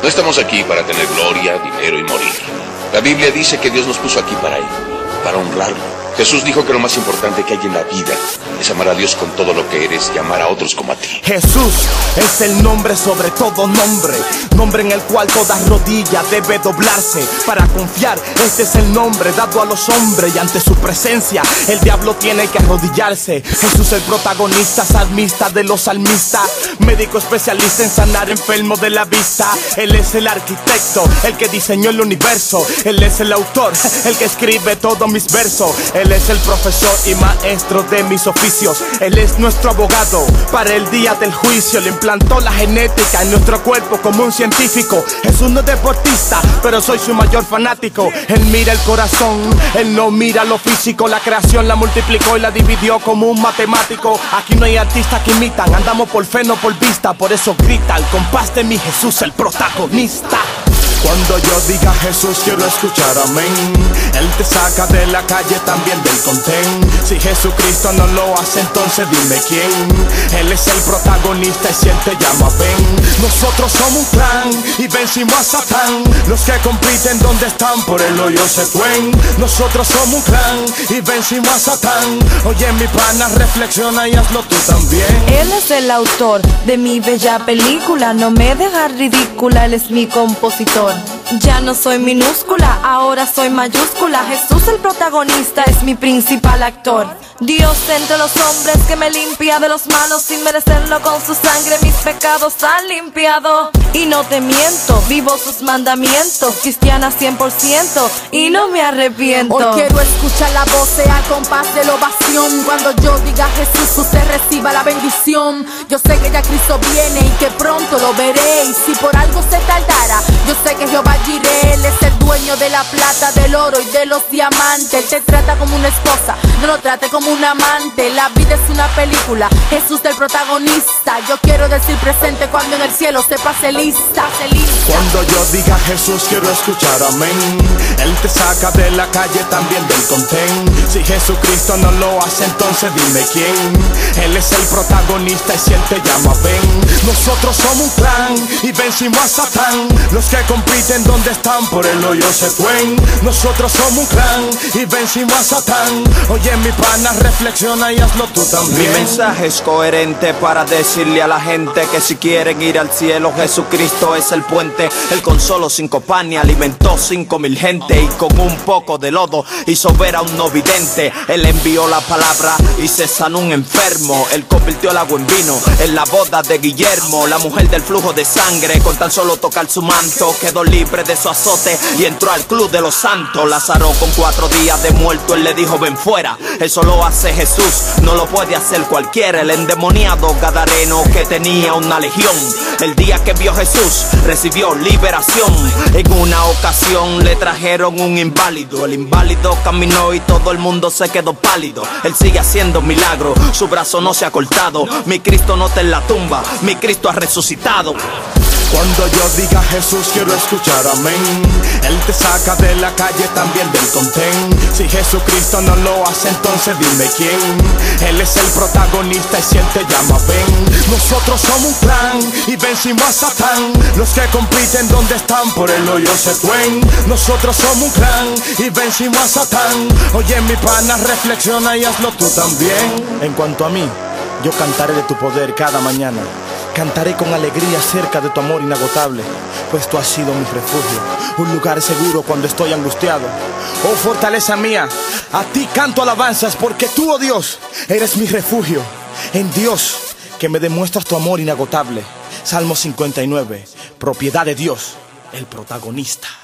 No estamos aquí para tener gloria, dinero y morir. La Biblia dice que Dios nos puso aquí para Él, para honrarlo. Jesús dijo que lo más importante que hay en la vida es amar a Dios con todo lo que eres y amar a otros como a ti. Jesús es el nombre sobre todo nombre, nombre en el cual toda rodilla debe doblarse para confiar. Este es el nombre dado a los hombres y ante su presencia el diablo tiene que arrodillarse. Jesús el protagonista, salmista de los salmistas, médico especialista en sanar enfermos de la vista. Él es el arquitecto, el que diseñó el universo. Él es el autor, el que escribe todos mis versos. Él es el profesor y maestro de mis oficios. Él es nuestro abogado para el día del juicio. Le implantó la genética en nuestro cuerpo como un científico. Jesús no es deportista, pero soy su mayor fanático. Él mira el corazón, él no mira lo físico. La creación la multiplicó y la dividió como un matemático. Aquí no hay artistas que imitan, andamos por fe, no por vista. Por eso grita al compás de mi Jesús, el protagonista. Cuando yo diga Jesús quiero escuchar amén. Él te saca de la calle, también del contén. Si Jesucristo no lo hace, entonces dime quién. Él es el protagonista y si Él te llama ven. Nosotros somos un clan y vencimos a Satán. Los que compiten donde están por el hoyo se fuen. Nosotros somos un clan y vencimos a Satán. Oye mi pana, reflexiona y hazlo tú también. Él es el autor de mi bella película, no me deja ridícula, Él es mi compositor. Ya no soy minúscula, ahora soy mayúscula. Jesús el protagonista es mi principal actor. Dios entre los hombres que me limpia de los malos sin merecerlo, con su sangre mis pecados han limpiado. Y no te miento, vivo sus mandamientos, cristiana 100% y no me arrepiento. Hoy quiero escuchar la voz al compás de la ovación. Cuando yo diga Jesús, usted reciba la bendición. Yo sé que ya Cristo viene y que pronto lo veré. Y si por algo se tardara, yo sé que Jehová Jireh, Él es el dueño de la plata, del oro y de los diamantes. Él te trata como una esposa, no lo trate como un amante. La vida es una película, Jesús el protagonista. Yo quiero decir presente cuando en el cielo se pase lista. Cuando yo diga Jesús quiero escuchar amén. Él te saca de la calle, también del contén. Si Jesucristo no lo hace, entonces dime quién. Él es el protagonista y si Él te llama ven. Nosotros somos un clan y vencimos a Satán. Los que compiten donde están por el hoyo se fuen. Nosotros somos un clan y vencimos a Satán. Oye mi pana, reflexiona y hazlo tú también. Mi mensaje es coherente para decirle a la gente que si quieren ir al cielo, Jesucristo es el puente. Él con solo 5 panes alimentó 5,000 gente, y con un poco de lodo hizo ver a un no vidente. Él envió la palabra y se sanó un enfermo. Él convirtió el agua en vino en la boda de Guillermo. La mujer del flujo de sangre, con tan solo tocar su manto, quedó libre de su azote y entró al club de los santos. Lázaro con 4 días de muerto, él le dijo ven fuera. Eso lo hace Jesús, no lo puede hacer cualquiera. El endemoniado gadareno que tenía una legión, el día que vio Jesús recibió liberación. En una ocasión le trajeron un inválido. El inválido caminó y todo el mundo se quedó pálido. Él sigue haciendo milagros, su brazo no se ha cortado. Mi Cristo no está en la tumba, mi Cristo ha resucitado. Cuando yo diga Jesús quiero escuchar amén. Él te saca de la calle, también del contén. Si Jesucristo no lo hace, entonces dime quién. Él es el protagonista y si Él te llama ven. Nosotros somos un clan y vencimos a Satán. Los que compiten donde están por el hoyo se fuen. Nosotros somos un clan y vencimos a Satán. Oye mi pana, reflexiona y hazlo tú también. En cuanto a mí, yo cantaré de tu poder cada mañana. Cantaré con alegría cerca de tu amor inagotable, pues tú has sido mi refugio, un lugar seguro cuando estoy angustiado. Oh fortaleza mía, a ti canto alabanzas, porque tú, oh Dios, eres mi refugio. En Dios que me demuestras tu amor inagotable. Salmo 59, propiedad de Dios, el protagonista.